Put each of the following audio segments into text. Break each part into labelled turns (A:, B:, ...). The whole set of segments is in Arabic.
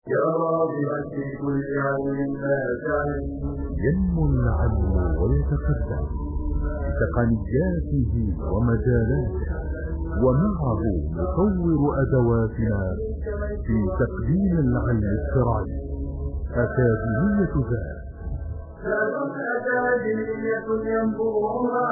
A: يا راغبا في كل علم نافع
B: ينمو العلم ويتقدم بتقنياته ومجالاته، ومعه نطور أدواتنا في تقديم العلم الشرعي. أكاديمية ذات
A: أكاديمية ينبوها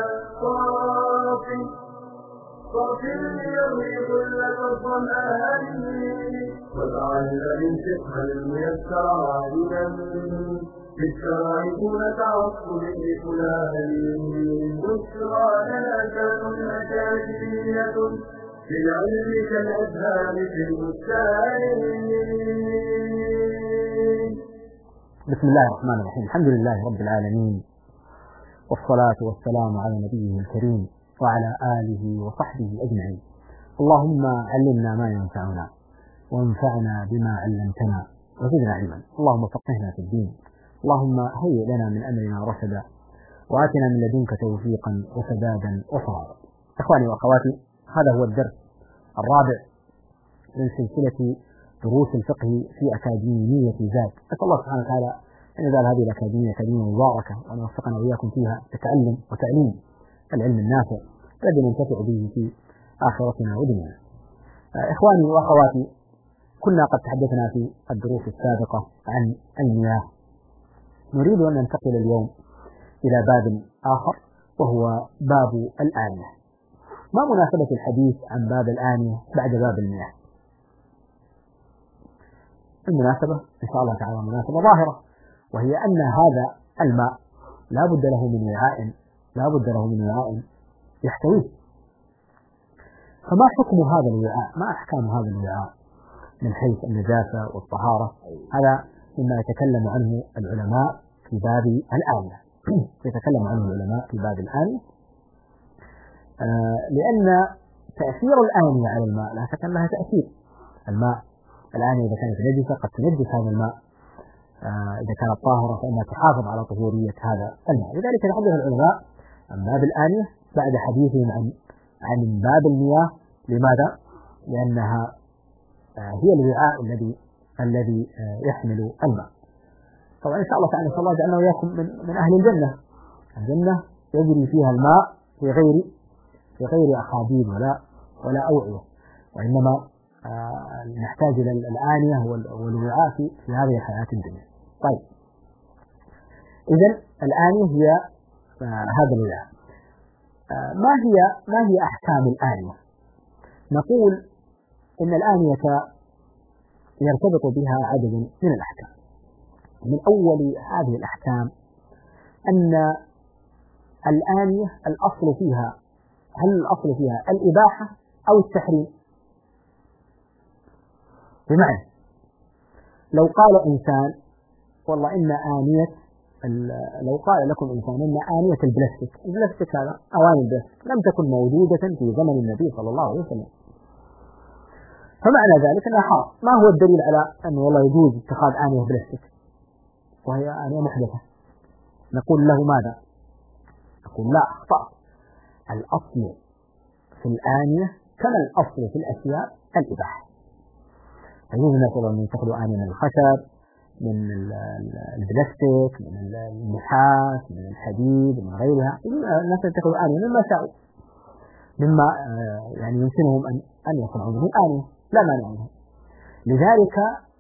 A: صافي ليروي كلة الظمآن وتعلم الفقه الميسر عالما بالشرع دون تعصب لفلان. بشرى لنا كان أكاديمية للعلم كالأزهار في البستان.
C: بسم الله الرحمن الرحيم. الحمد لله رب العالمين، والصلاة والسلام على نبيه الكريم وعلى آله وصحبه أجمعين. اللهم علمنا ما ينفعنا وانفعنا بما علمتنا وزدنا علما. اللهم فقهنا في الدين، اللهم هيئ لنا من أمرنا رشدا، وآتنا من لدنك توفيقا وسدادا وصوابا. إخواني وأخواتي، هذا هو الدرس الرابع من سلسلة دروس الفقه في أكاديمية ذات. أسأل الله سبحانه وتعالى أن يجعل هذه الأكاديمية أكاديمية مباركة، وأن يوفقنا وإياكم فيها لتعلم وتعليم العلم النافع الذي ننتفع به في آخرتنا ودنيانا. إخواني وأخواتي، كنا قد تحدثنا في الدروس السابقة عن المياه. نريد أن ننتقل اليوم إلى باب آخر، وهو باب الآنية. ما مناسبة الحديث عن باب الآنية بعد باب المياه؟ المناسبة إن شاء الله تعالى مناسبة ظاهرة، وهي أن هذا الماء لا بد له من وعاء يحتويه. فما حكم هذا الوعاء؟ ما أحكام هذا الوعاء من حيث النجاسة والطهارة؟ هذا مما يتكلم عنه العلماء في باب الآنية. لأن تأثير الآنية على الماء لا شك أن لها تأثير. الماء الآنية إذا كانت نجسة قد تنجس هذا الماء، إذا كانت طاهرة فإنها تحافظ على طهورية هذا الماء. لذلك يتحدث العلماء عن باب الآنية بعد حديثهم عن باب المياه. لماذا؟ لأنها هي الوعاء الذي يحمل الماء. طبعا إن شاء الله تعالى الله جعلنا وإياكم من أهل الجنة. الجنة يجري فيها الماء في غير أخاديد ولا أوعية، وإنما نحتاج إلى الآنية والوعاء في هذه الحياة الدنيا. طيب، إذن الآنية هي هذا الوعاء. ما هي أحكام الآنية؟ نقول إن الآنية يرتبط بها عدد من الأحكام. من أول هذه الأحكام أن الآنية هل الأصل فيها الإباحة أو التحريم؟ بمعنى لو قال إنسان والله إن لو قال لكم إنسان إن آنية البلاستيك هذا أواني البلاستيك لم تكن موجودة في زمن النبي صلى الله عليه وسلم، فمعنى ذلك أنها حرام. ما هو الدليل على أنه والله يجوز اتخاذ آنية بلاستيك وهي آنية محدثة؟ نقول له ماذا؟ نقول لا، أخطأ. الأصل في الآنية كما الأصل في الأشياء الإباحة. يجوز مثلا أن يتخذوا آنية من الخشب، من البلاستيك، من النحاس، من الحديد، من غيرها. الناس يتخذوا آنية مما شاءوا، مما يعني يمكنهم أن يصنعوا به آنية، لا مانع منها. لذلك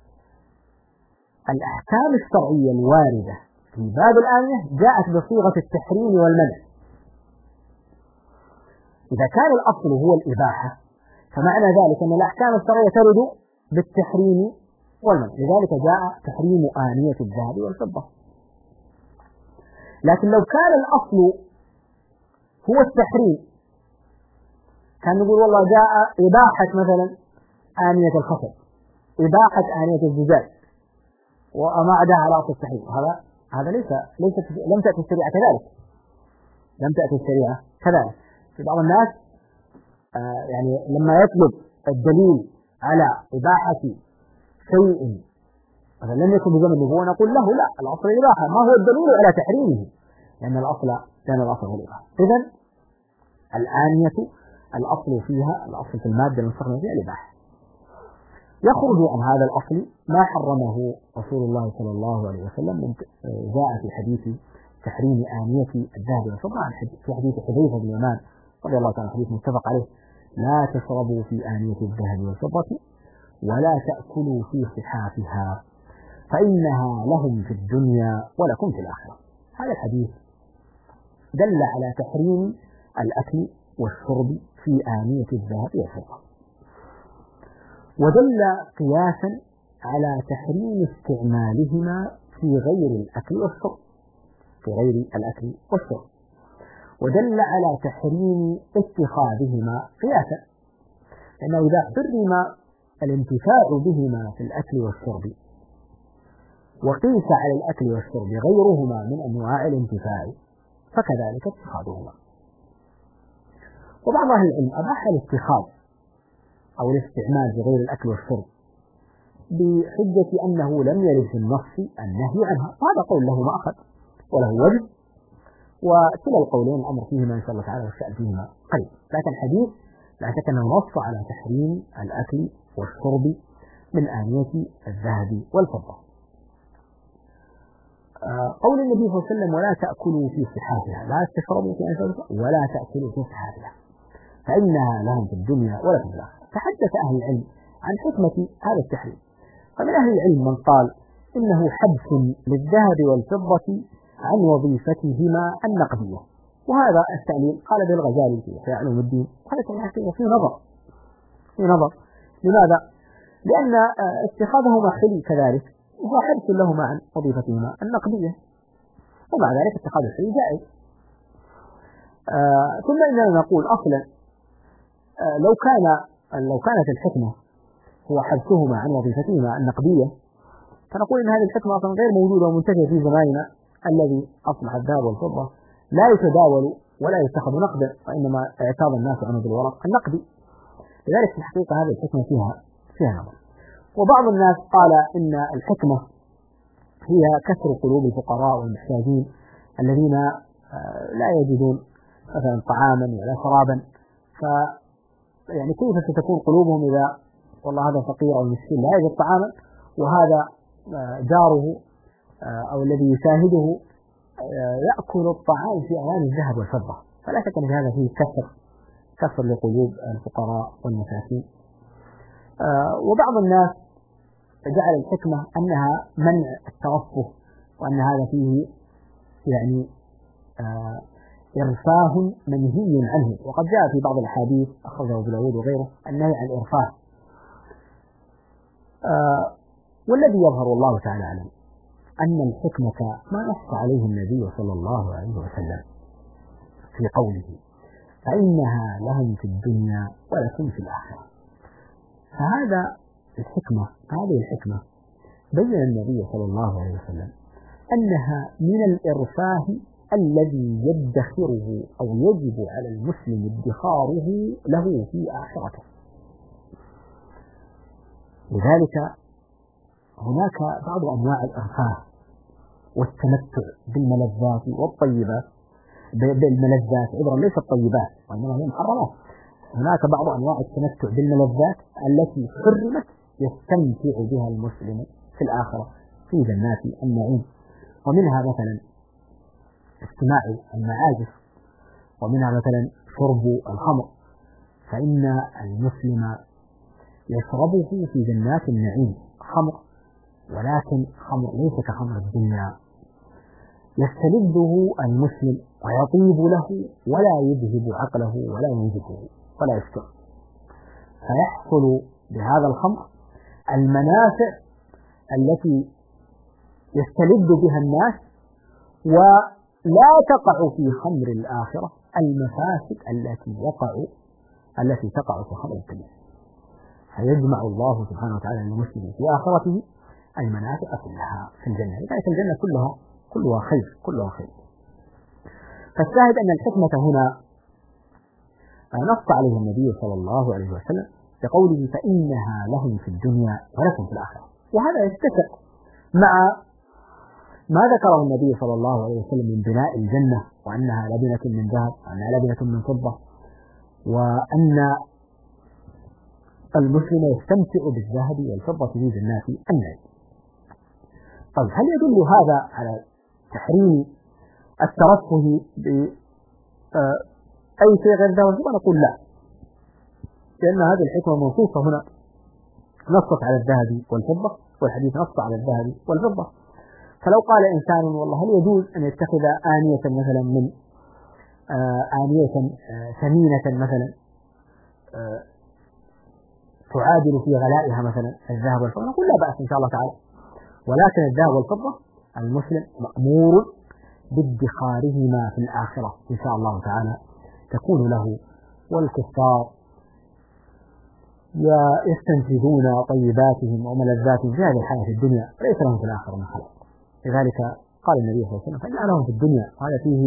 C: الأحكام الشرعية الواردة في باب الآنية جاءت بصيغة التحريم والمنع. إذا كان الأصل هو الإباحة فمعنى ذلك أن الأحكام الشرعية ترد بالتحريم والمنع. لذلك جاء تحريم آنية الذهب والفضة. لكن لو كان الأصل هو التحريم كان نقول والله جاء إباحة مثلا آنية الخشب، إباحة آنية الزجاج، وما عداها على أصل التحريم. هذا لم تأتي الشريعة كذلك. في بعض الناس يعني لما يطلب الدليل على إباحة شيء مثلا لم يكن بزمن النبوة نقول له لا، الأصل الإباحة. ما هو الدليل على تحريمه؟ لأن الأصل هو الإباحة. إذن الآنية الأصل في المادة المستخدمة فيها الإباحة. يخرج عن هذا الأصل ما حرمه رسول الله صلى الله عليه وسلم. جاء في حديث تحريم آنية الذهب والفضة في حديث حذيفة بن اليمان رضي الله تعالى، حديث متفق عليه: لا تشربوا في آنية الذهب والفضة ولا تأكلوا في صحافها فإنها لهم في الدنيا ولكم في الآخرة. هذا الحديث دل على تحريم الأكل والشرب في آنية الذهب والفضة، ودل قياسا على تحريم استعمالهما في غير الأكل والشرب، ودل على تحريم اتخاذهما قياسا، لأنه إذا حرم الانتفاع بهما في الأكل والشرب وقيس على الأكل والشرب غيرهما من أنواع الانتفاع فكذلك اتخاذهما. وبعض أهل العلم أباح الاتخاذ أو الاستعمال في غير الأكل والشرب بحجة أنه لم يرد في النص النهي عنها، وهذا قول له مأخذ وله وجه، وكلا القولين الأمر فيهما إن شاء الله تعالى والشأن فيهما قريب. لكن الحديث لا شك أنه نص على تحريم الأكل والشرب من آنية الذهب والفضة. قول النبي صلى الله عليه وسلم: ولا تأكلوا في صحافها، لا تشربوا في أنفسها ولا تأكلوا في صحافها فإنها لهم في الدنيا ولكم في الآخرة. تحدث أهل العلم عن حكمة هذا التحريم، فمن أهل العلم من قال إنه حبس للذهب والفضة عن وظيفتهما النقدية، وهذا التأليل قال به الغزالي في إحياء علوم الدين، وهذا في نظر. لماذا؟ لأن اتخاذهما حلي كذلك وهو حبس لهما عن وظيفتهما النقدية، ومع ذلك اتخاذ الحلي جائز. ثم إننا نقول أصلا لو كانت الحكمة هو حبسهما عن وظيفتهما النقدية، فنقول إن هذه الحكمة أصلا غير موجودة ومنتشرة في زماننا الذي أصبح الذهب والفضة لا يتداول ولا يتخذ نقدا، وإنما اعتاض الناس عنه بالورق النقدي. لذلك في الحقيقة هذه الحكمة فيها نظر. وبعض الناس قال إن الحكمة هي كسر قلوب الفقراء والمحتاجين الذين لا يجدون مثلا طعاما ولا شرابا، يعني كيف ستكون قلوبهم إذا والله هذا فقير أو مسكين لا يجد طعاما وهذا جاره أو الذي يشاهده يأكل الطعام في أواني الذهب والفضة. فلا شك أن هذا فيه كسر لقلوب الفقراء والمساكين. وبعض الناس جعل الحكمة أنها منع الترفه، وأن هذا فيه يعني إرفاه منهي عنه، وقد جاء في بعض الأحاديث أخرجه ابو داود وغيره النهي عن الإرفاه. والذي يظهر والله تعالى أعلم أن الحكمة ما نص عليه النبي صلى الله عليه وسلم في قوله: فإنها لهم في الدنيا ولكم في الآخرة. فهذه الحكمة بين النبي صلى الله عليه وسلم أنها من الإرفاه الذي يدخره أو يجب على المسلم ادخاره له في آخرته. لذلك هناك بعض أنواع الإرفاه والتمتع بالملذات والطيبات، بالملذات عبرا ليس الطيبات وإنما هي محرمات. هناك بعض أنواع التمتع بالملذات التي حرمت يستمتع بها المسلم في الآخرة في جنات النعيم، ومنها مثلا استماع المعازف، ومنها مثلا شرب الخمر، فإن المسلم يشربه في جنات النعيم خمر، ولكن خمر ليس كخمر الدنيا، يستلذه المسلم ويطيب له ولا يذهب عقله ولا ينزفه ولا يسكر، فيحصل بهذا الخمر المنافع التي يستلذ بها الناس، ولا تقع في خمر الآخرة المفاسد التي تقع في خمر الدنيا. فيجمع الله سبحانه وتعالى للمسلم في آخرته المنافع كلها في الجنة، لذلك الجنة كلها خير. فالشاهد أن الحكمة هنا نص عليها النبي صلى الله عليه وسلم بقوله: فإنها لهم في الدنيا ولكم في الآخرة. وهذا يتفق مع ما ذكره النبي صلى الله عليه وسلم من بناء الجنة، وأنها لبنة من ذهب وأنها لبنة من فضة، وأن المسلم يستمتع بالذهب والفضة في جنات النعيم. طيب هل يدل هذا على تحريم الترفه بأي شيء غير ذهب والفضة؟ نقول لا، لأن هذه الحكمة منصوصة هنا، نصت على الذهب والفضة والحديث نص على الذهب والفضة. فلو قال إنسان والله هل يجوز أن يتخذ آنية مثلا من آنية ثمينة مثلا تعادل في غلائها مثلا الذهب والفضة؟ نقول لا بأس إن شاء الله تعالى، ولكن الذهب والفضة المسلم مأمور بادخارهما في الآخرة إن شاء الله تعالى تكون له، والكفار يستنفذون طيباتهم وملذاتهم في هذه الحياة في الدنيا، ليس لهم في الآخرة من خلق. لذلك قال النبي صلى الله عليه وسلم فإن لهم في الدنيا، وهذا فيه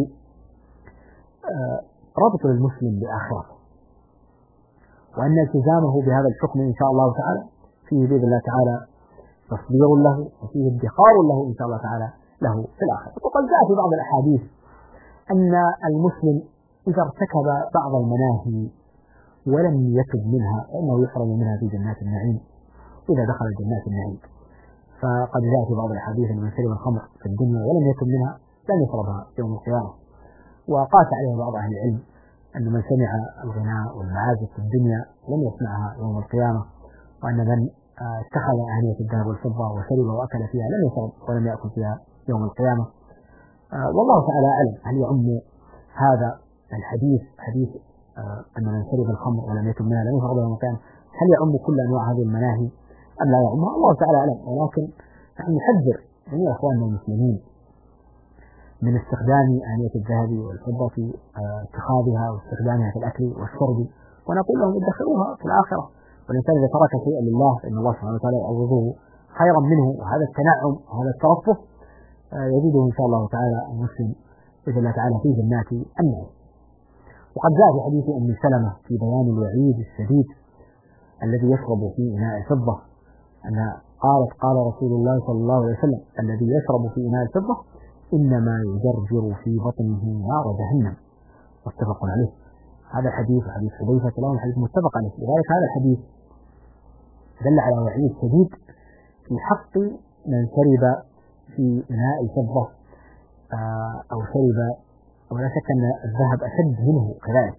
C: ربط للمسلم بآخرته، وأن التزامه بهذا الحكم إن شاء الله تعالى فيه بإذن الله تعالى تصدير له، وفيه ادخار له إن شاء الله تعالى له في الآخرة. وقد جاء في بعض الأحاديث أن المسلم إذا ارتكب بعض المناهي ولم يتب منها فإنه يحرم منها في جنات النعيم إذا دخل جنات النعيم. فقد جاء في بعض الأحاديث أن من شرب الخمر في الدنيا ولم يتب منها لم يشربها يوم القيامة. وقاس عليه بعض أهل العلم أن من سمع الغناء والمعازف في الدنيا لم يسمعها يوم القيامة، وأن من اتخذ آنية الذهب والفضة وشرب وأكل فيها لم يشرب ولم يأكل فيها يوم القيامة. والله تعالى أعلم هل يعم هذا الحديث حديث أن من شرب الخمر ولم يتب منها لم يشرب يوم القيامة، هل يعم كل أنواع هذه المناهي أم لا يعمها؟ الله تعالى أعلم. ولكن نحن نحذر جميع أخواننا المسلمين من استخدام آنية الذهب والفضة في اتخاذها واستخدامها في الأكل والشرب، ونقول لهم ادخروها في الآخرة، والإنسان إذا ترك شيئا لله فإن الله سبحانه وتعالى يعوضه خيرا منه، وهذا التنعم وهذا الترفه يزيده إن شاء الله تعالى المسلم بإذن الله تعالى في جنات النعيم. وقد جاء في حديث أم سلمة في بيان الوعيد الشديد الذي يشرب في إناء الفضة، أنها قالت قال رسول الله صلى الله عليه وسلم الذي يشرب في إناء الفضة إنما يجرجر في بطنه نار جهنم، متفق عليه. هذا الحديث حديث حذيفة له حديث متفق عليه. لذلك هذا الحديث دل على وعيد شديد في حق من شرب في إناء الفضة أو شرب، ولا شك أن الذهب أشد منه كذلك.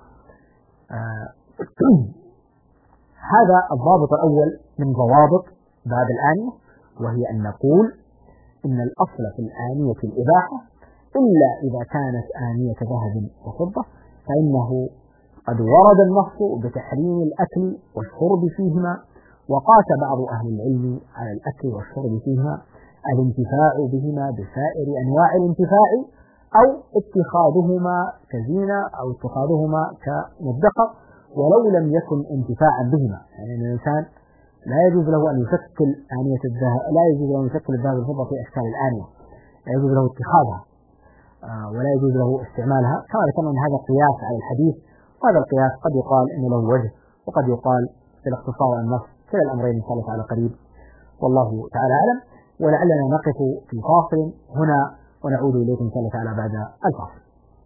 C: هذا الضابط الأول من ضوابط باب الآنية، وهي أن نقول إن الأصل في الآنية الإباحة إلا إذا كانت آنية ذهب وفضة، فإنه قد ورد النص بتحريم الأكل والشرب فيهما، وقاس بعض أهل العلم على الأكل والشرب فيهما الانتفاع بهما بسائر أنواع الانتفاع، أو اتخاذهما كزينة أو اتخاذهما كمدخر ولو لم يكن انتفاعا بهما. يعني الإنسان لا يجوز له أن يشكل آنية الذهب، لا يجوز له أن يشكل الذهب والفضة في أشكال الآنية، لا يجوز له اتخاذها ولا يجوز له استعمالها. كما ذكرنا أن هذا قياس على الحديث، وهذا القياس قد يقال إن له وجه وقد يقال في الاختصار والنص، كلا الأمرين إن شاء الله تعالى قريب، والله تعالى أعلم. ولعلنا نقف في فاصل هنا ونعود إليكم إن شاء الله تعالى بعد الفاصل.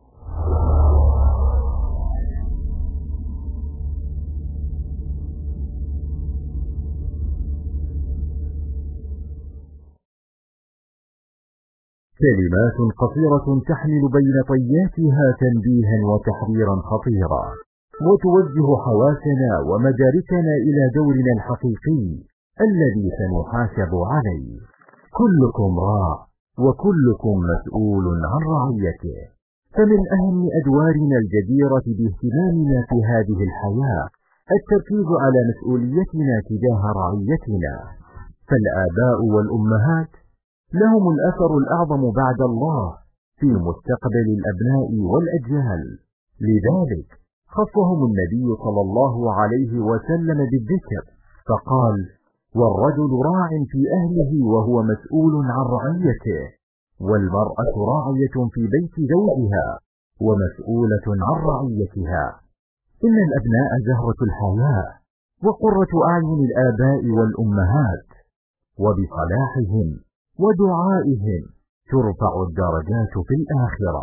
B: كلمات قصيرة تحمل بين طياتها تنبيها وتحذيرا خطيرا، وتوجه حواسنا ومداركنا إلى دورنا الحقيقي الذي سنحاسب عليه. كلكم راع وكلكم مسؤول عن رعيته، فمن أهم أدوارنا الجديرة باهتمامنا في هذه الحياة التركيز على مسؤوليتنا تجاه رعيتنا. فالآباء والأمهات لهم الأثر الأعظم بعد الله في مستقبل الأبناء والأجيال، لذلك خصهم النبي صلى الله عليه وسلم بالذكر فقال: والرجل راع في أهله وهو مسؤول عن رعيته، والمرأة راعية في بيت زوجها ومسؤولة عن رعيتها. إن الأبناء زهرة الحياة وقرة أعين الآباء والأمهات، وبصلاحهم ودعائهم ترفع الدرجات في الآخرة.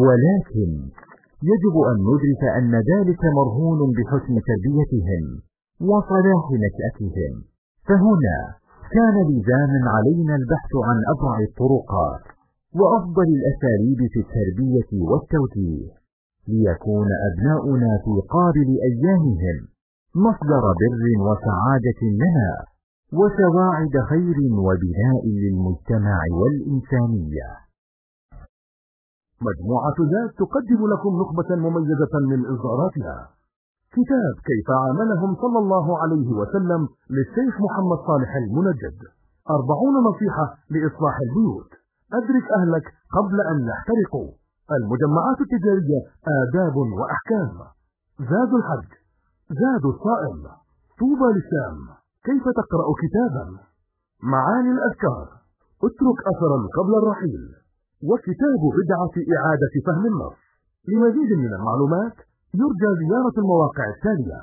B: ولكن يجب أن ندرك أن ذلك مرهون بحسن تربيتهم وصلاح نشأتهم. فهنا كان لزاما علينا البحث عن أبرع الطرقات وأفضل الأساليب في التربية والتوجيه، ليكون أبناؤنا في قابل أيامهم مصدر بر وسعادة لنا وسواعد خير وبناء للمجتمع والإنسانية.
D: مجموعة زاد تقدم لكم نخبة مميزة من إصداراتها. كتاب كيف عاملهم صلى الله عليه وسلم للشيخ محمد صالح المنجد، 40 نصيحة لإصلاح البيوت، أدرك أهلك قبل أن يحترقوا، المجمعات التجارية آداب وأحكام، زاد الحج، زاد الصائم، طوبى للشام، كيف تقرأ كتابا، معاني الأذكار، اترك أثرا قبل الرحيل، وكتاب بدعة إعادة فهم النص. لمزيد من المعلومات يرجى زيارة المواقع التالية.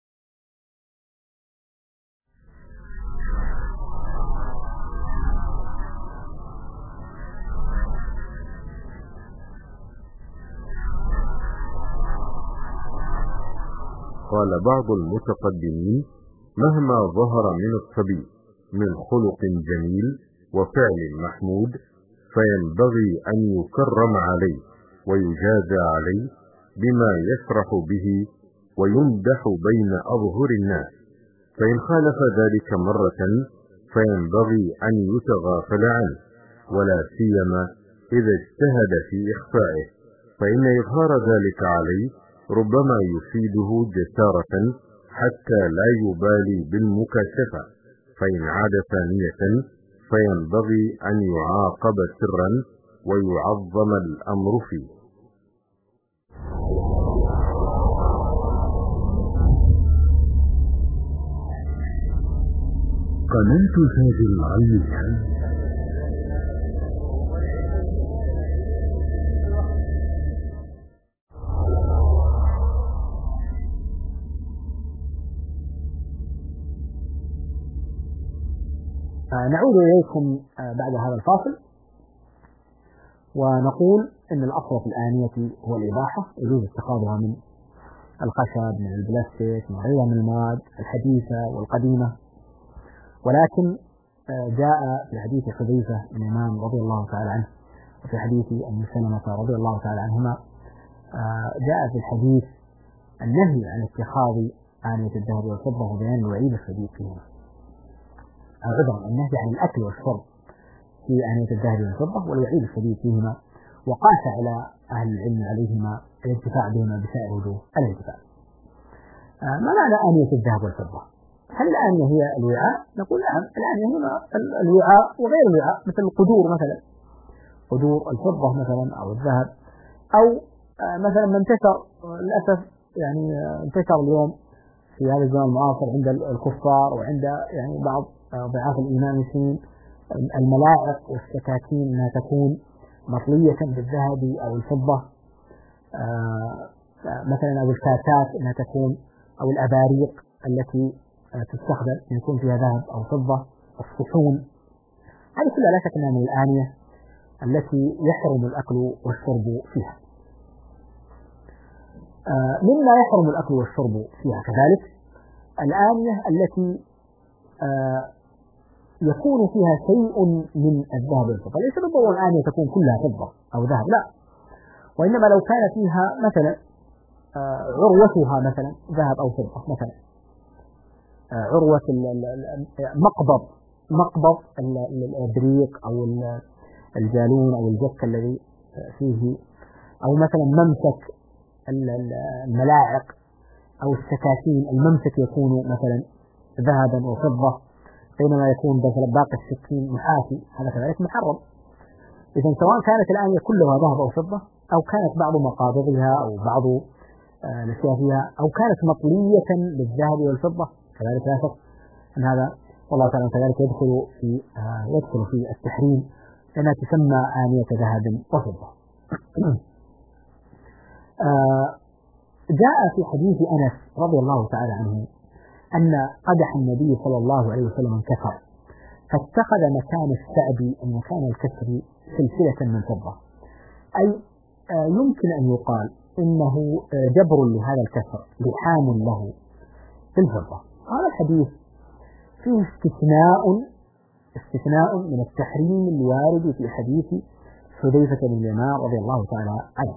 E: قال بعض المتقدمين: مهما ظهر من الصبي من خلق جميل وفعل محمود فينبغي أن يكرم عليه ويجازى عليه بما يفرح به ويمدح بين أظهر الناس، فإن خالف ذلك مرة فينبغي أن يتغافل عنه، ولا سيما إذا اجتهد في إخفائه، فإن إظهار ذلك عليه ربما يفيده جسارة حتى لا يبالي بالمكاشفة، فإن عاد ثانية فينبغي أن يعاقب سرا ويعظم الأمر فيه.
D: قناة الفجر العلمية.
C: نعود إليكم بعد هذا الفاصل ونقول إن الأصل في الآنية هو الإباحة، يجوز اتخاذها من الخشب، من البلاستيك، من غيرها من المواد الحديثة والقديمة، ولكن جاء في حديث حذيفة بن اليمان رضي الله تعالى عنه وفي حديث أم سلمة رضي الله تعالى عنهما جاء في الحديث النهي عن اتخاذ آنية الذهب والفضة وبيان الوعيد الشديد فيهما. عذرا النهي عن الأكل والشرب في آنية الذهب والفضة والوعيد الشديد فيهما، وقاس على أهل العلم عليهما الانتفاع بهما بسائر وجوه الانتفاع. ما معنى آنية الذهب والفضة؟ هل الآنية هي الوعاء؟ نقول نعم، الآنية هي الوعاء وغير الوعاء، مثل القدور مثلا، قدور الفضة مثلا أو الذهب، أو مثلا ما انتشر للأسف يعني انتشر اليوم في هذا الزمان المعاصر عند الكفار وعند يعني بعض ضعاف الإيمان المسلمين الملاعق والسكاكين أنها تكون مطلية بالذهب أو الفضة، مثلا أو الكاسات أنها تكون، أو الأباريق التي تستخدم أن يكون فيها ذهب أو فضة، الصحون، هذه كلها لا شك أنها من الآنية التي يحرم الأكل والشرب فيها. مما يحرم الأكل والشرب فيها كذلك الآنية التي يكون فيها شيء من الذهب والفضة، ليس بالضرورة الآنية تكون كلها فضة أو ذهب، لا، وإنما لو كان فيها مثلا عروتها مثلا ذهب أو فضة، مثلا عروة مقبض الإبريق أو الجالون أو الجك الذي فيه، أو مثلا ممسك الملاعق أو السكاكين، الممسك يكون مثلا ذهبا وفضة، بينما يكون مثلا باقي السكين نحاسي، هذا كذلك محرم. إذا سواء كانت الآنية كلها ذهب أو فضة، أو كانت بعض مقابضها أو بعض الأشياء فيها، أو كانت مطلية بالذهب والفضة، كذلك لا شك أن هذا والله تعالى كذلك يدخل في التحريم، لأنها تسمى آنية ذهب وفضة. جاء في حديث أنس رضي الله تعالى عنه أن قدح النبي صلى الله عليه وسلم انكسر، فاتخذ مكان السعد ومكان الكسر سلسلة من فضة، أي يمكن أن يقال إنه جبر لهذا الكسر، لحام له في الفضة، هذا الحديث فيه استثناء من التحريم الوارد في حديث حذيفة بن اليمان رضي الله تعالى عنه.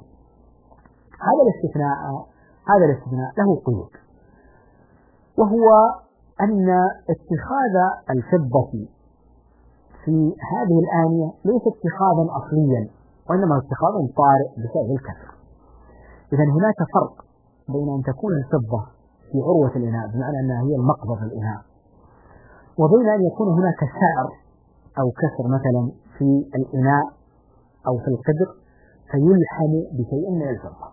C: هذا الاستثناء له قيود، وهو أن اتخاذ الفضة في هذه الآنية ليس اتخاذا أصليا، وإنما اتخاذا طارئ بسبب الكسر. إذا هناك فرق بين أن تكون الفضة في عروة الإناء بمعنى أنها هي المقبض الإناء، وبين أن يكون هناك سعر أو كسر مثلا في الإناء أو في القدر فيلحم بشيء من الفضة.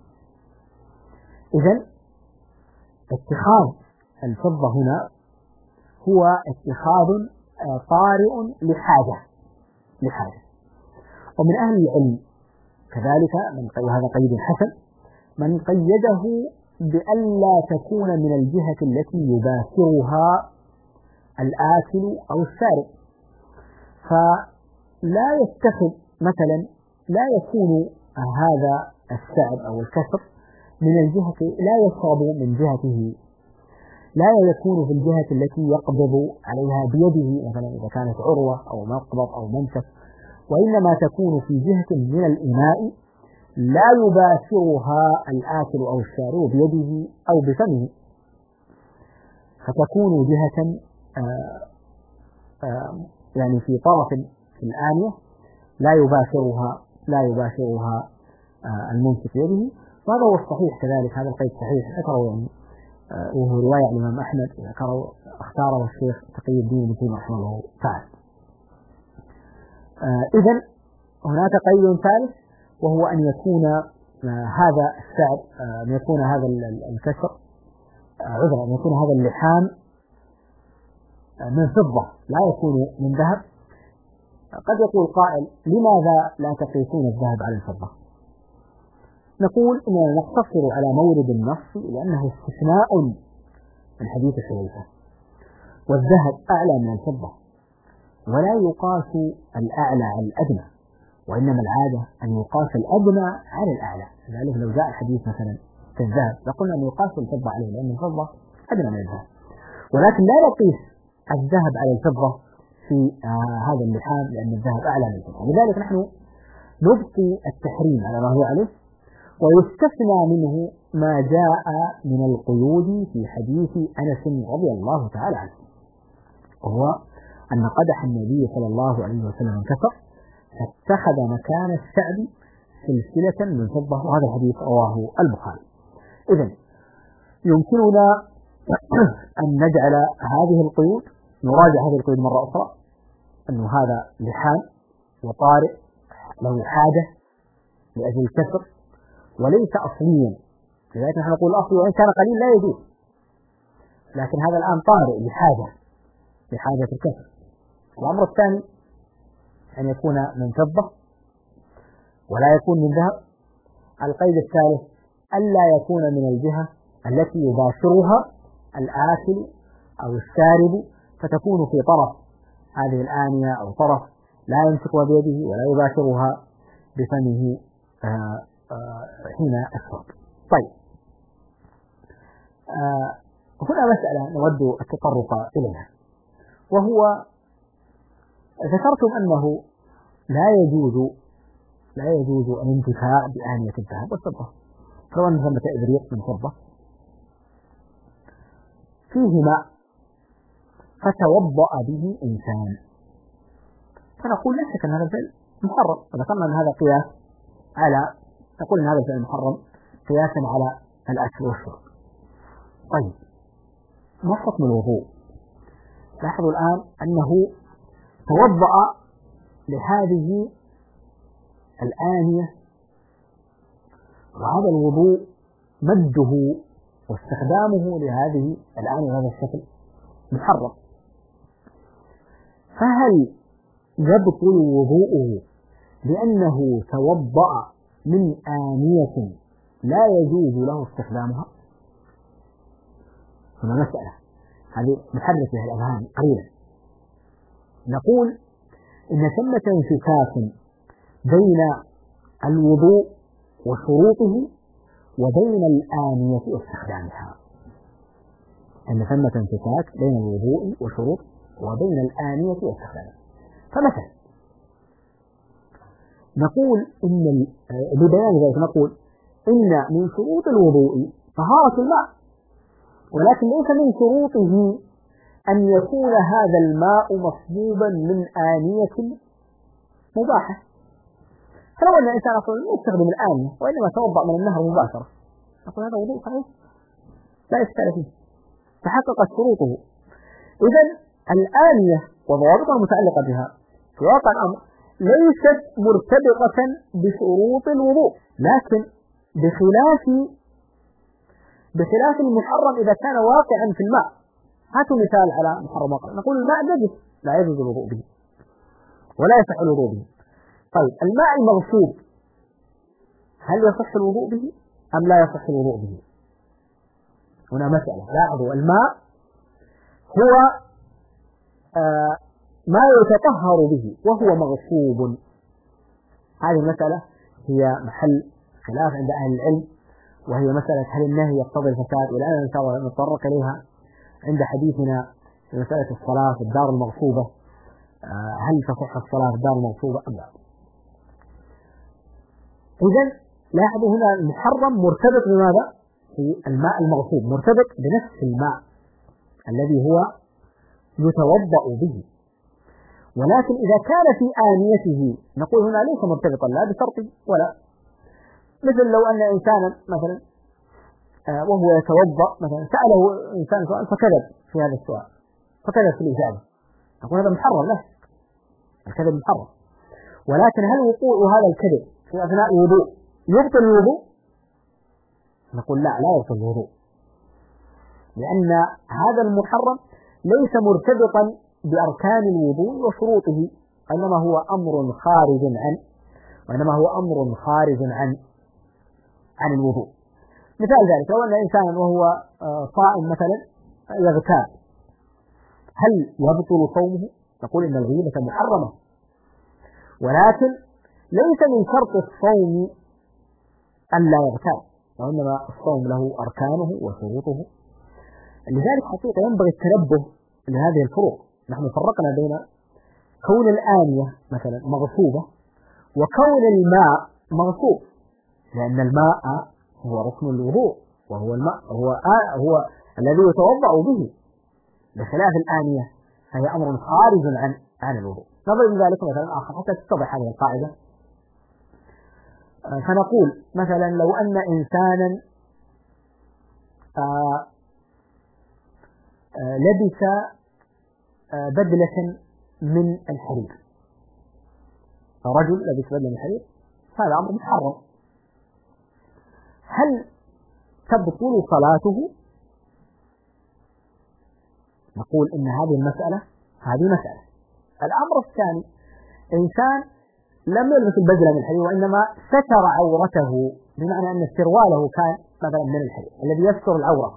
C: إذا اتخاذ الفضة هنا هو اتخاذ طارئ لحاجة. ومن أهل العلم كذلك وهذا قيد حسن من قيده بألا تكون من الجهة التي يباشرها الآكل أو الشارب، فلا يتخذ مثلا لا يكون هذا السعر أو الكسر من الجهة لا يشرب من جهته، لا يكون في الجهة التي يقبض عليها بيده مثلا إذا كانت عروة أو مقبض أو منسف، وإنما تكون في جهة من الإناء لا يباشرها الآكل أو الشارب بيده أو بفمه، فتكون جهة يعني في طرف في الآنية لا يباشرها الممسك بيده. وهذا هو الصحيح كذلك، هذا القيد صحيح ذكره يعني وهو رواية عن الإمام أحمد اختاره الشيخ تقي الدين ابن تيمية رحمه الله تعالى. إذن هناك قيد ثالث، وهو أن يكون هذا السعر أن يكون هذا الكسر أن يكون هذا اللحام من فضة لا يكون من ذهب. قد يقول قائل لماذا لا تقيسون الذهب على الفضة؟ نقول إننا نقتصر على مورد النص لأنه استثناء من حديث حذيفة، والذهب أعلى من الفضة ولا يقاس الأعلى على الأدنى، وإنما العادة أن يقاس الأدنى على الأعلى. لذلك لو جاء الحديث مثلا في الذهب لقلنا أن يقاس الفضة عليه لأن الفضة أدنى من الذهب، ولكن لا نقيس الذهب على الفضة في هذا اللحام لأن الذهب أعلى من الفضة. لذلك نحن نبقي التحريم على ما هو عليه، ويستثنى منه ما جاء من القيود في حديث أنس رضي الله تعالى عنه، وهو أن قدح النبي صلى الله عليه وسلم انكسر فاتخذ مكان الشعب سلسلة من فضة، وهذا الحديث رواه البخاري. إذن يمكننا أن نجعل هذه القيود نراجع هذه القيود مرة أخرى، أنه هذا لحام وطارئ له حاجة لأجل الكسر وليس أصليا، لذلك نحن نقول الأصل وإن كان قليل لا يجوز، لكن هذا الآن طارئ لحاجة الكسر. الأمر الثاني أن يكون من فضة ولا يكون من ذهب. القيد الثالث ألا يكون من الجهة التي يباشرها الآكل أو الشارب، فتكون في طرف هذه الآنية أو طرف لا يمسكها بيده ولا يباشرها بفمه حين الشرب. طيب، هنا مسألة نود التطرق إليها، وهو ذكرتم أنه لا يجوز الانتفاع بآنية الذهب والفضة، لو أن ثمة إبريق من فضة فيه ماء فتوضأ به إنسان، فنقول لا شك أن هذا الفعل محرم، وذكرنا أن هذا قياس على نقول أن هذا الفعل محرم قياسا على الأكل والشرب. طيب، ما حكم الوضوء؟ لاحظوا الآن أنه توضأ لهذه الآنية، وهذا الوضوء مده واستخدامه لهذه الآنية بهذا الشكل محرم، فهل يبطل وضوءه لأنه توضأ من آنية لا يجوز له استخدامها؟ هنا مسألة هذه نحرك بها الأذهان قليلا. نقول إن ثمة انفكاك بين الوضوء وشروطه وبين الآنية واستخدامها. أن ثمة انفكاك بين الوضوء وشروط وبين الآنية واستخدامها. فمثلا نقول إن ببيان ذلك نقول إن من شروط الوضوء طهارة الماء، ولكن ليس من شروطه أن يكون هذا الماء مصبوبا من آنية مباحة. فلو أن الإنسان أصلا يستخدم الآنية وإنما توضأ من النهر مباشرة نقول هذا وضوء صحيح لا إشكال فيه، تحققت شروطه. إذن الآنية وضوابطها المتعلقة بها في واقع الأمر ليست مرتبطة بشروط الوضوء، لكن بخلاف المحرم إذا كان واقعا في الماء. هاتوا مثال على محرم واقع، نقول الماء نجس لا يجوز الوضوء به ولا يصح الوضوء به. طيب الماء المغصوب هل يصح الوضوء به أم لا يصح الوضوء به؟ هنا مسألة. لاحظوا الماء هو ما يتطهر به وهو مغصوب. هذه المسألة هي محل خلاف عند أهل العلم، وهي مسألة هل النهي يقتضي الفساد، والآن إن شاء الله نتطرق إليها عند حديثنا في مسألة الصلاة في الدار المغصوبة، هل تصح الصلاة في الدار المغصوبة أم لا. إذن لاحظوا هنا المحرم مرتبط بماذا؟ في الماء المغصوب، مرتبط بنفس الماء الذي هو يتوضأ به، ولكن إذا كان في آنيته نقول هنا ليس مرتبطا لا بشرط ولا. مثل لو أن إنسانا مثلا وهو يتوضأ مثلا سأله إنسان سؤال فكذب في هذا السؤال، فكذب في الإجابة، نقول هذا محرم له، الكذب محرم. ولكن هل وقوع هذا الكذب في أثناء الوضوء يبطل الوضوء؟ نقول لا يبطل الوضوء، لأن هذا المحرم ليس مرتبطا بأركان الوضوء وشروطه، وإنما هو أمر خارج عن الوضوء. مثال ذلك لو أن إنسانا وهو صائم مثلا يغتاب، هل يبطل صومه؟ نقول إن الغيبة محرمة، ولكن ليس من شرط الصوم أن لا يغتاب، وإنما الصوم له أركانه وشروطه. لذلك حقيقة ينبغي التنبه لهذه الفروق. نحن فرقنا بين كون الآنية مثلا مغصوبة وكون الماء مغصوب، لأن الماء هو ركن الوضوء، وهو الماء هو الذي يتوضأ به، بخلاف الآنية فهي أمر خارج عن الوضوء. نضرب ذلك مثلا آخر حتى تتضح هذه القاعدة. فنقول مثلا لو أن إنسانا لبس بدلة من الحرير، رجل لبس بدلة من الحرير، هذا أمر محرم، هل تبطل صلاته؟ نقول إن هذه مسألة. الأمر الثاني إنسان لم يلبس البدلة من الحرير وإنما ستر عورته، بمعنى أن سرواله كان مثلا من الحرير الذي يستر العورة،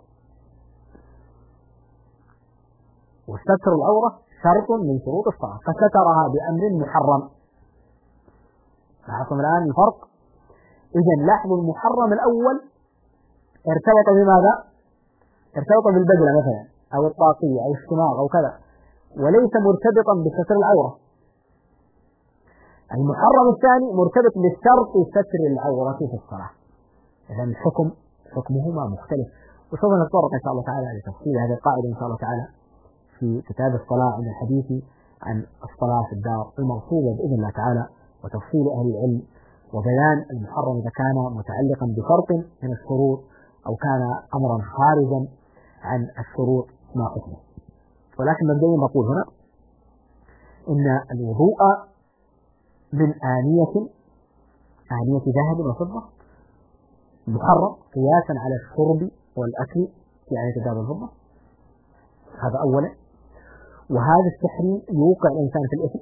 C: وستر العورة شرط من شروط الصلاة، فسترها بأمر محرم. لاحظوا الآن الفرق. إذن لاحظوا المحرم الأول ارتبط بماذا؟ ارتبط بالبدلة مثلا أو الطاقية أو الشماغ أو كذا، وليس مرتبطا بستر العورة. المحرم الثاني مرتبط بشرط ستر العورة في الصلاة. إذن حكمهما مختلف، وسوف نتطرق إن شاء الله تعالى لتفصيل هذه القاعدة إن شاء الله تعالى في كتاب الصلاة عند الحديث عن الصلاة في الدار المغصوبة بإذن الله تعالى، وتفصيل أهل العلم وبيان المحرم إذا كان متعلقا بشرط من الشروط أو كان أمرا خارجا عن الشروط ما حكمه. ولكن مبدئيا نقول هنا إن الوضوء من آنية ذهب وفضة محرم قياسا على الشرب والأكل في آنية الذهب والفضة، هذا أولا. وهذا التحريم يوقع الإنسان في الإثم،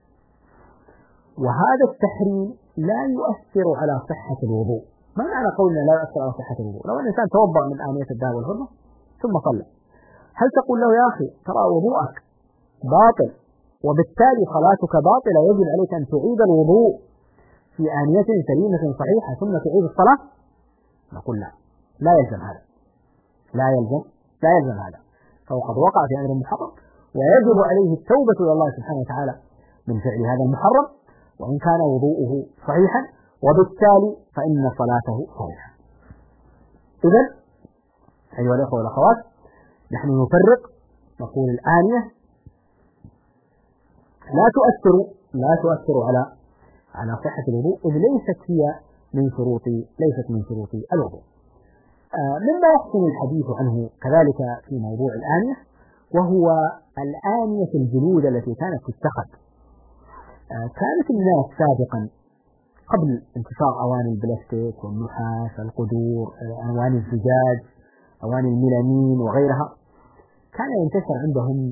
C: وهذا التحريم لا يؤثر على صحة الوضوء. ما معنى قولنا لا يؤثر على صحة الوضوء؟ لو أن الإنسان توضأ من آنية الذهب والفضة ثم صلى، هل تقول له يا أخي ترى وضوءك باطل وبالتالي صلاتك باطلة، يجب عليك أن تعيد الوضوء في آنية سليمة صحيحة ثم تعيد الصلاة؟ نقول لا يلزم هذا. فهو قد وقع في أمر محرم، ويجب عليه التوبة إلى الله سبحانه وتعالى من فعل هذا المحرم، وإن كان وضوءه صحيحا، وبالتالي فإن صلاته صحيحة. إذن أيها الأخوة والأخوات، نحن نفرق، نقول الآنية لا تؤثر على صحة الوضوء، إذ ليست من شروط الوضوء. مما يحسن الحديث عنه كذلك في موضوع الآنية، وهو الآنية الجلود التي كانت تتخذ. كانت الناس سابقا قبل انتشار أواني البلاستيك والنحاس، القدور، أواني الزجاج، أواني الميلامين وغيرها، كان ينتشر عندهم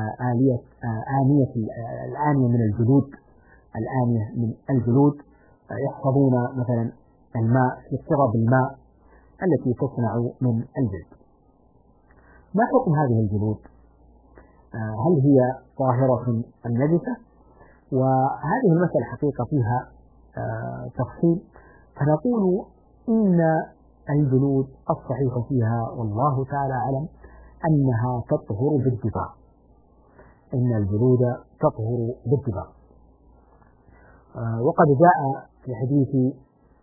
C: الآنية من الجلود، يحفظون مثلا الماء في صغب الماء التي تصنع من الجلد. ما حكم هذه الجلود؟ هل هي طاهرة أم نجسة؟ وهذه المسألة حقيقة فيها تفصيل، فنقول إن الجلود الصحيح فيها والله تعالى أعلم أنها تطهر بالدباغ. إن الجلود تطهر بالدباغ. وقد جاء في حديث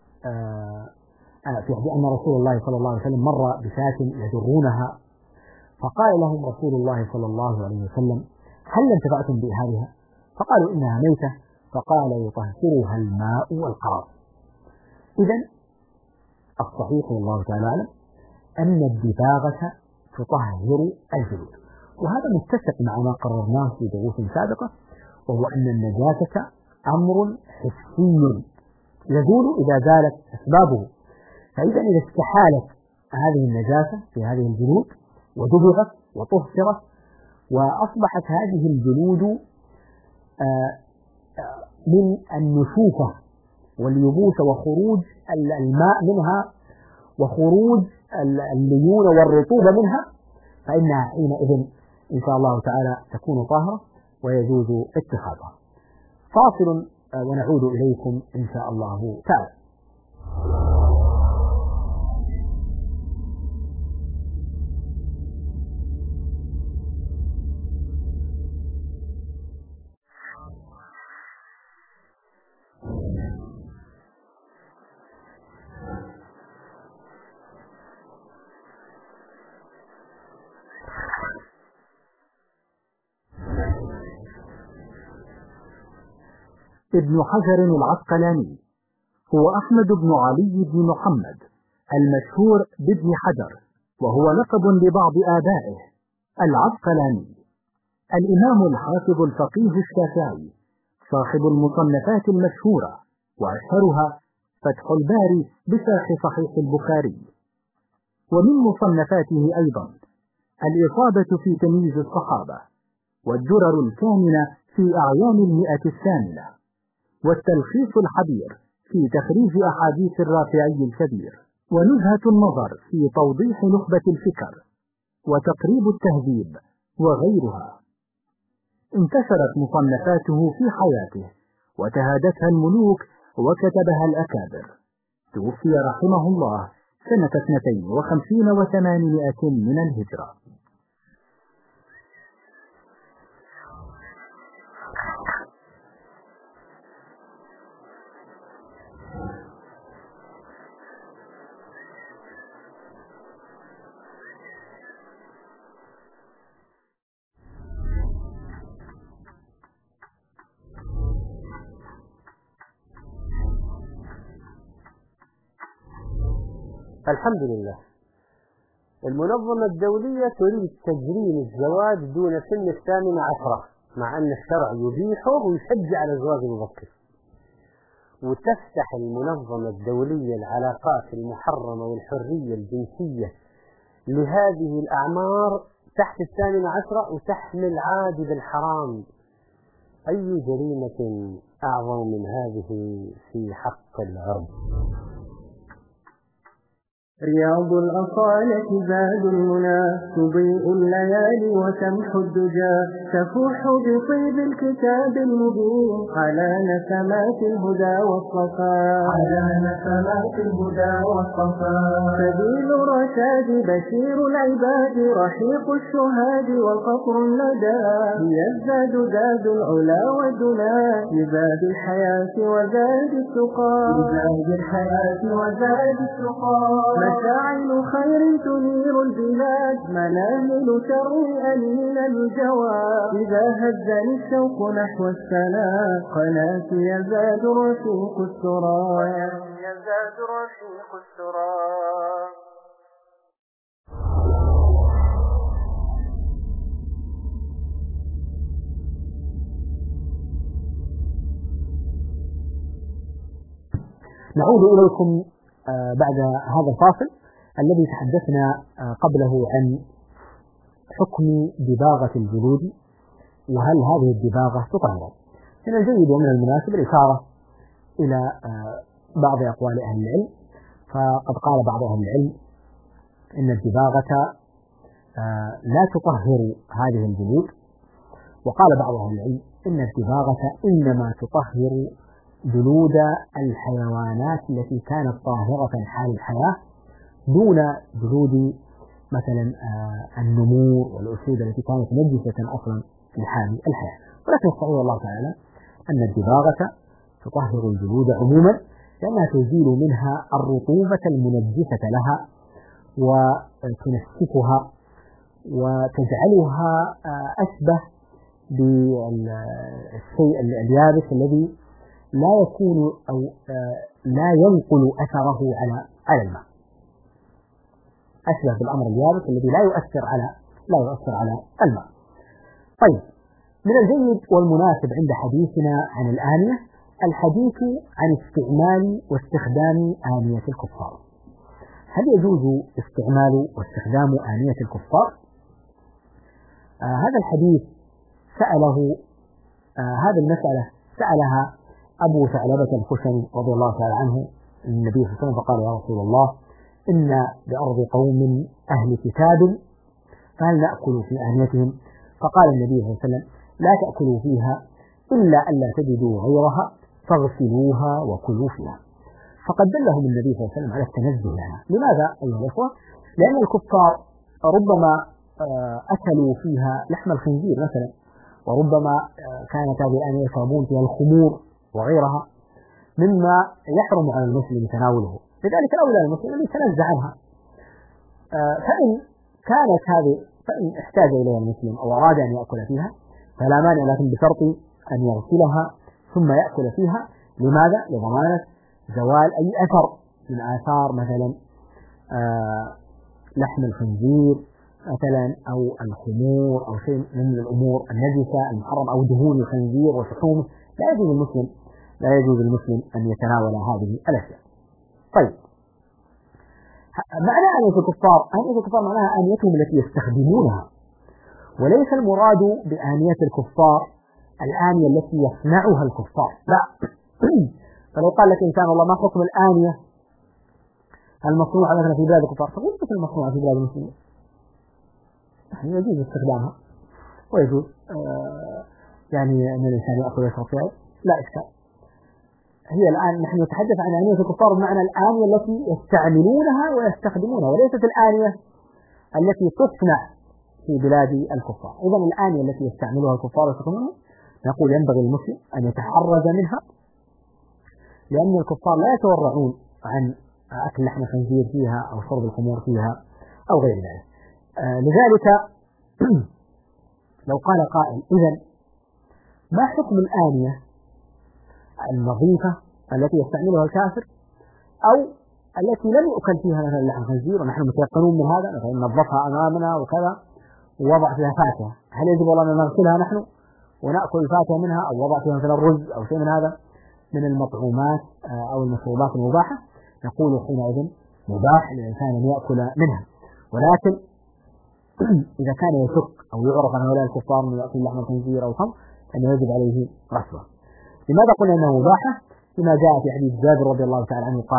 C: أن رسول الله صلى الله عليه وسلم مر بشاة يجرونها، فقال لهم رسول الله صلى الله عليه وسلم: هل انتفعتم بإهابها؟ فقالوا: إنها ميتة. فقال: يطهرها الماء والقرار. إذن الصحيح والله تعالى أعلم أن الدباغة تطهر الجلود، وهذا متفق مع ما قررناه في دروس سابقة، وهو أن النجاسة أمر حسي يزول إذا زالت أسبابه. فإذا إذا استحالت هذه النجاسة في هذه الجلود ودبغت وطهرت وأصبحت هذه الجلود من النشوفة واليبوس وخروج الماء منها وخروج الليون والرطوبة منها، فإنها حينئذ إن شاء الله تعالى تكون طاهرة ويجوز اتخاذها. فاصل ونعود إليكم إن شاء الله تعالى.
D: ابن حجر العسقلاني هو أحمد بن علي بن محمد المشهور بابن حجر، وهو لقب لبعض آبائه العسقلاني، الإمام الحافظ الفقيه الشافعي، صاحب المصنفات المشهورة، وأشهرها فتح الباري بشرح صحيح البخاري. ومن مصنفاته أيضا الإصابة في تمييز الصحابة، والدرر الكامنة في أعيان المئة الثامنة، والتلخيص الحبير في تخريج أحاديث الرافعي الكبير، ونزهة النظر في توضيح نخبة الفكر، وتقريب التهذيب وغيرها. انتشرت مصنفاته في حياته وتهادتها الملوك وكتبها الأكابر. توفي رحمه الله سنة 52 و800 من الهجرة.
C: الحمد لله. المنظمة الدولية تريد تجريم الزواج دون سن 18، مع أن الشرع يبيحه ويشجع على الزواج المبكر. وتفتح المنظمة الدولية العلاقات المحرمة والحرية الجنسية لهذه الأعمار تحت 18، وتحمل عادب الحرام. أي جريمة أعظم من هذه في حق العرب؟
A: رياض الأصالة زاد المنى تضيء الليالي وتمحو الدجى تفوح بطيب الكتاب المبين على نسمات الهدى والصفاء سبيل الرشاد بشير العباد رحيق الشهاد وقطر الندى يزداد زاد العلا والدنا لزاد الحياة وزاد السقا مشاعل خير تنير البلاد مناهل تروي أنين الجواد إذا هزني الشوق نحو السلام قناتي يزداد رفيق السرى
C: نعود إليكم بعد هذا الفاصل الذي تحدثنا قبله عن حكم دباغة الجلود وهل هذه الدباغة تطهر. من الجيد ومن المناسب الإشارة إلى بعض أقوال أهل العلم، فقد قال بعض أهل العلم إن الدباغة لا تطهر هذه الجلود، وقال بعض أهل العلم إن الدباغة إنما تطهر جلود الحيوانات التي كانت طاهرة حال الحياة دون جلود مثلا النمور والأسود التي كانت نجسة أصلا في حال الحياة. ولكن الصحيح والله تعالى أن الدباغة تطهر الجلود عموما لأنها تزيل منها الرطوبة المنجسة لها وتنسفها وتجعلها أشبه بالشيء اليابس الذي لا يكون أو لا ينقل أثره على الماء، أشبه بالأمر اليابس الذي لا يؤثر على الماء. طيب، من الجيد والمناسب عند حديثنا عن الآنية الحديث عن استعمال واستخدام آنية الكفار. هل يجوز استعمال واستخدام آنية الكفار؟ هذا الحديث هذه المسألة سألها أبو ثعلبة الخشني رضي الله تعالى عنه النبي صلى الله عليه وسلم فقال: يا رسول الله، إن بأرض قوم أهل كتاب فهل نأكل في آنيتهم؟ فقال النبي صلى الله عليه وسلم: لا تأكلوا فيها إلا ألا تجدوا غيرها فاغسلوها وكلوا فيها. فقد دلهم النبي صلى الله عليه وسلم على التنزه لها. لماذا أيها الأخوة؟ لأن الكفار ربما أكلوا فيها لحم الخنزير مثلا، وربما كانت هذه الآنية يشربون فيها الخمور وغيرها مما يحرم على المسلم تناوله، لذلك الأولى المسلم أن يتنزه عنها. فإن احتاج إليها المسلم أو أراد أن يأكل فيها فلا مانع، لكن بشرط أن يغسلها ثم يأكل فيها. لماذا؟ لضمانة زوال أي أثر من آثار مثلا لحم الخنزير مثلا أو الخمور أو شيء من الأمور النجسة المحرم أو دهون الخنزير وشحومه. لا يجوز للمسلم أن يتناول هذه الأشياء. طيب، معنى آنية الكفار معناها آنيتهم التي يستخدمونها، وليس المراد بآنية الكفار الآنية التي يصنعها الكفار، لا. فلو قال لك إنسان: والله ما حكم الآنية المصنوعة مثلا في بلاد الكفار؟ تقول: مثل المصنوعة في بلاد المسلمين، يجوز استخدامها ويجوز يعني أن الإنسان يأكل ويشرب فيها، لا إشكال. هي الآن نحن نتحدث عن آنية الكفار بمعنى الآنية التي يستعملونها ويستخدمونها، وليست الآنية التي تصنع في بلاد الكفار. إذا الآنية التي يستعملها الكفار ويستخدمونها نقول ينبغي المسلم أن يتحرز منها، لأن الكفار لا يتورعون عن أكل لحم الخنزير فيها أو شرب الخمور فيها أو غير ذلك. لذلك لو قال قائل: إذن ما حكم الآنية النظيفة التي يستعملها الكافر أو التي لم يؤكل فيها مثلا لحم خنزير ونحن متيقنون من هذا، مثلا نظفها أمامنا وكذا ووضع فيها فاكهة، هل يجب والله أن نغسلها نحن ونأكل الفاكهة منها، أو وضع فيها مثلا الرز أو شيء من هذا من المطعومات أو المشروبات المباحة؟ نقول حينئذ مباح للإنسان أن يأكل منها، ولكن إذا كان يشك أو يعرف أن هؤلاء الكفار من يأكل لحم الخنزير أو الخمر فإنه يجب عليه غسلها. لماذا قلنا أنه مباحة؟ لما جاء في حديث جابر رضي الله تعالى عنه قال: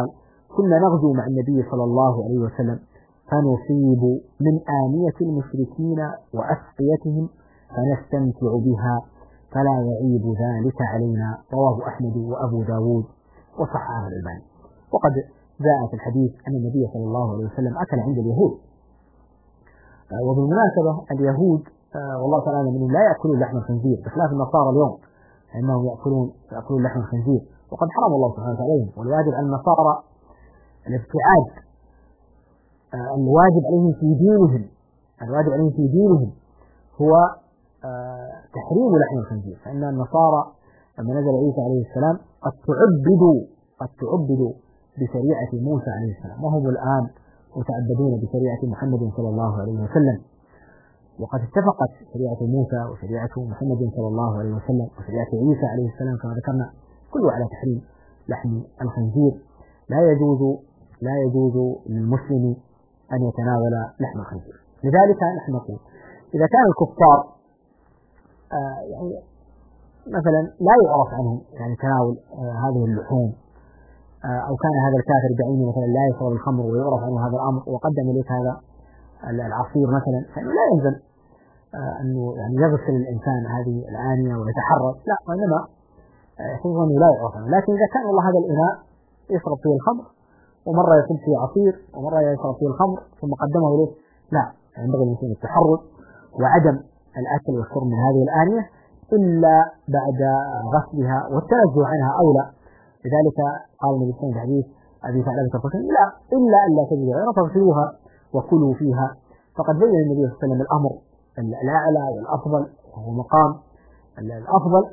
C: كنا نغزو مع النبي صلى الله عليه وسلم فنصيب من آنية المشركين وأسقيتهم فنستمتع بها فلا يعيب ذلك علينا. رواه أحمد وأبو داود وصححه الألباني. وقد جاء في الحديث أن النبي صلى الله عليه وسلم أكل عند اليهود. وبالمناسبة اليهود والله تعالى منهم لا يأكلون لحم الخنزير بخلاف النصارى اليوم فإنهم يأكلون لحم الخنزير وقد حرم الله سبحانه وتعالى عليهم. والواجب على النصارى الابتعاد، الواجب عليهم في دينهم هو تحريم لحم الخنزير. فإن النصارى لما نزل عيسى عليه السلام قد تعبدوا بشريعة موسى عليه السلام، وهم الآن متعبدون بشريعة محمد صلى الله عليه وسلم. وقد اتفقت شريعة موسى وشريعة محمد صلى الله عليه وسلم وشريعة عيسى عليه السلام كما ذكرنا كله على تحريم لحم الخنزير. لا يجوز للمسلم أن يتناول لحم الخنزير. لذلك نحن نقول إذا كان الكفار يعني مثلا لا يعرف عنهم يعني تناول هذه اللحوم، أو كان هذا الكافر بعينه مثلا لا يشرب الخمر ويعرف عنه هذا الأمر وقدم إليك هذا العصير مثلا، فإنه لا يلزم أنه يعني يغسل الإنسان هذه الآنية ويتحرك، لا، وإنما يحتاج أنه لا يعرف عنه. لكن إذا كان والله هذا الإناء يشرب فيه الخمر ومرة يكون فيه عصير ومرة يشرب فيه الخمر ثم قدمه إليه، لا، ينبغي للإنسان التحرك وعدم الأكل والشرب من هذه الآنية إلا بعد غسلها والتنزه عنها أولى. لذلك قال النبي صلى الله عليه وسلم في حديث أبي ثعلبة الخشني إلا أن لا تجدوا غيرها فاغسلوها وكلوا فيها. فقد بين النبي صلى الله عليه وسلم الأمر الأعلى والأفضل وهو مقام الأفضل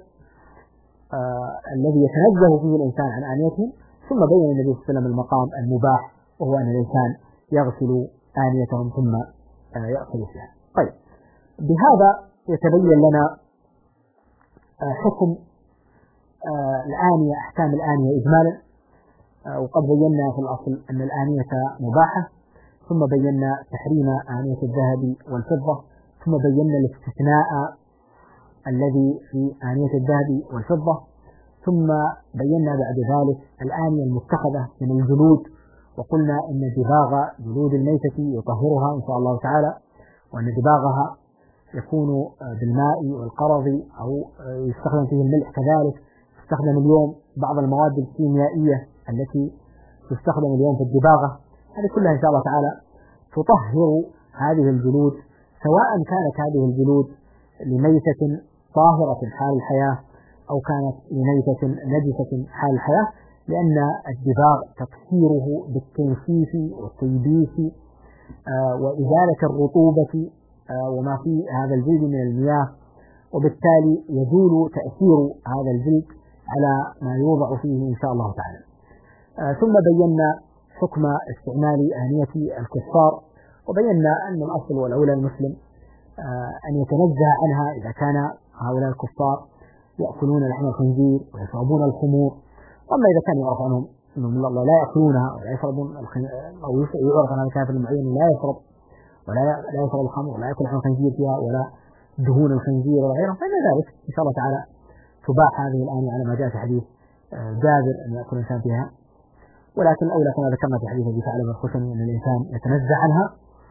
C: الذي يتنزه فيه الإنسان عن آنيته، ثم بين النبي صلى الله عليه وسلم المقام المباح وهو أن الإنسان يغسل آنيتهم ثم يأكل فيها. طيب، بهذا يتبين لنا حكم الآنية، أحكام الآنية إجمالا. وقد بينا في الأصل أن الآنية مباحة، ثم بينا تحريم آنية الذهب والفضة، ثم بينا الاستثناء الذي في آنية الذهب والفضة، ثم بينا بعد ذلك الآنية المتخذة من الجلود، وقلنا إن دباغ جلود الميتة يطهرها إن شاء الله تعالى، وأن دباغها يكون بالماء والقرض أو يستخدم فيه الملح. كذلك يستخدم اليوم بعض المواد الكيميائية التي تستخدم اليوم في الدباغة، هذه كلها إن شاء الله تعالى تطهر هذه الجلود، سواء كانت هذه الجلود لميتة طاهرة حال الحياة أو كانت لميتة نجسة حال الحياة، لأن الدباغ تطهيره بالتنشيف والتيبيس وإزالة الرطوبة وما في هذا الجلد من المياه، وبالتالي يزول تأثير هذا الجلد على ما يوضع فيه إن شاء الله تعالى. ثم بينا حكم استعمال آنية الكفار، وبينا أن الأصل والأولى المسلم أن يتنزه عنها إذا كان هؤلاء الكفار يأكلون لحم الخنزير ويشربون الخمور. أما إذا كان يعرف عنهم أنهم الله لا يأكلونها ولا يشربون أو يعرف عن الكافر المعين لا يشرب ولا يشرب الخمر ولا يأكل لحم الخنزير فيها ولا دهون الخنزير ولا غيره، فإن ذلك إن شاء الله تعالى تباح هذه الآنية على ما جاء في حديث جابر أن يأكل الإنسان فيها. ولكن الأولى كما ذكرنا في حديث أبي ثعلبة الخشني أن الإنسان يتنزه عنها،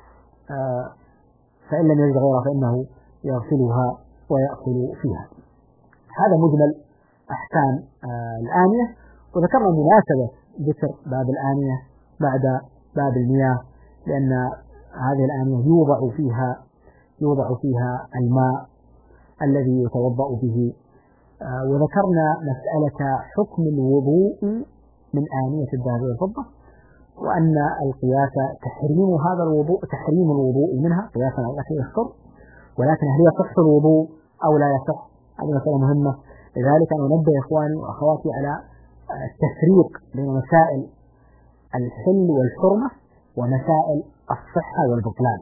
C: فإن لم يجد غيرها فإنه يغسلها ويأكل فيها. هذا مجمل أحكام الآنية. وذكرنا مناسبة ذكر باب الآنية بعد باب المياه، لأن هذه الآنية يوضع فيها الماء الذي يتوضأ به. وذكرنا مسألة حكم الوضوء من آنية الذهب والفضة، وأن القياس تحريم الوضوء منها قياسا على الأكل والشرب، ولكن هل يصح الوضوء أو لا يصح؟ هذه مسألة مهمة. لذلك أنا أنبه إخواني وأخواتي على التفريق بين مسائل الحل والحرمة ومسائل الصحة والبطلان.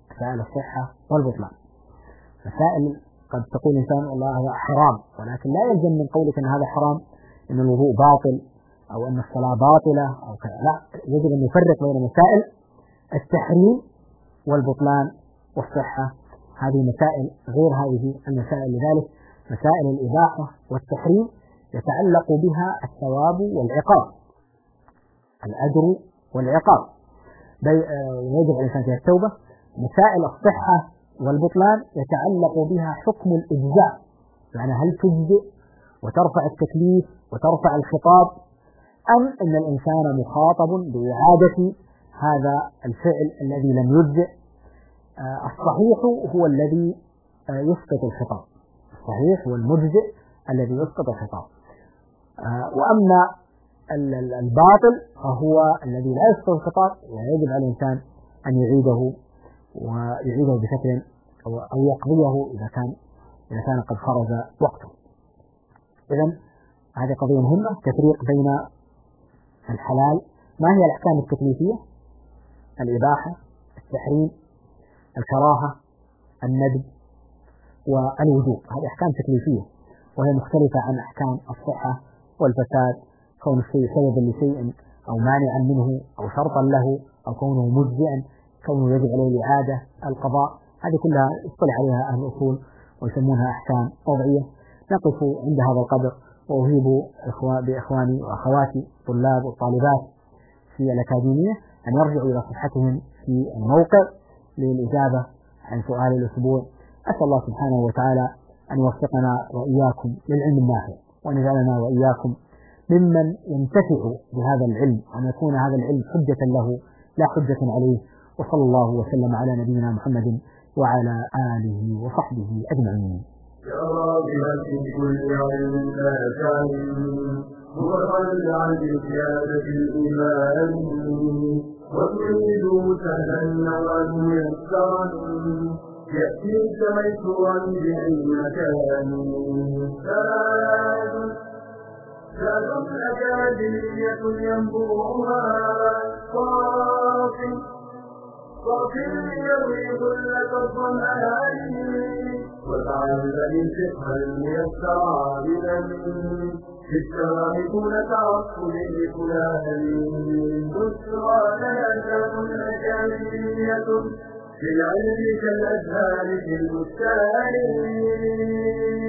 C: مسائل قد تقول إنسان والله هذا حرام، ولكن لا يلزم من قولك أن هذا حرام أن الوضوء باطل أو أن الصلاة باطلة أو كذا، لا، يجب أن نفرق بين مسائل التحريم والبطلان والصحة. هذه مسائل غير هذه المسائل. لذلك مسائل الإباحة والتحريم يتعلق بها الثواب والعقاب. الأجر والعقاب، يجب على الإنسان فيها التوبة. مسائل الصحة والبطلان يتعلق بها حكم الإجزاء، يعني هل تجزئ وترفع التكليف وترفع الخطاب، أم أن الإنسان مخاطب بإعادة هذا الفعل الذي لم يجزئ. الصحيح هو الذي يسقط الخطاب، الصحيح والمجزئ الذي يسقط الخطاب. وأما الباطل فهو الذي لا يسقط الخطاب، ويجب على الإنسان أن يعيده بشكل أو يقضيه إذا كان قد خرج وقته. إذن هذه قضية مهمة، تفريق بين الحلال، ما هي الأحكام التكليفية؟ الإباحة، التحريم، الكراهة، الندب، والوجوب، هذه أحكام تكليفية، وهي مختلفة عن أحكام الصحة والفساد، كون الشيء سببا لشيء أو مانعا منه أو شرطا له أو كونه مجزئا، كونه يجب عليه الإعادة، القضاء، هذه كلها يصطلح عليها أهل الأصول ويسمونها أحكام وضعية. نقف عند هذا القدر، وأهيب بإخواني وأخواتي الطلاب والطالبات في الأكاديمية أن يرجعوا إلى صفحتهم في الموقع للإجابة عن سؤال الأسبوع. أسأل الله سبحانه وتعالى أن يوفقنا وإياكم للعلم النافع، وأن يجعلنا وإياكم ممن ينتفع بهذا العلم، وأن يكون هذا العلم حجة له لا حجة عليه. وصلى الله وسلم على نبينا محمد وعلى آله وصحبه أجمعين.
A: يا راغبا في كل علم نافع متطلعا لزيادة الإيمان، وتريد سهلا نوعا ميسرا يأتيك ميسورا بأي مكان. زاد أكاديمية ينبوعها صافي يروي ظلة الظمآن، وتعلم الفقه الميسر عابدا في الشرع دون تعصب لفلان. بشرى لنا أكاديمية في العلم كالأزهار في البستان.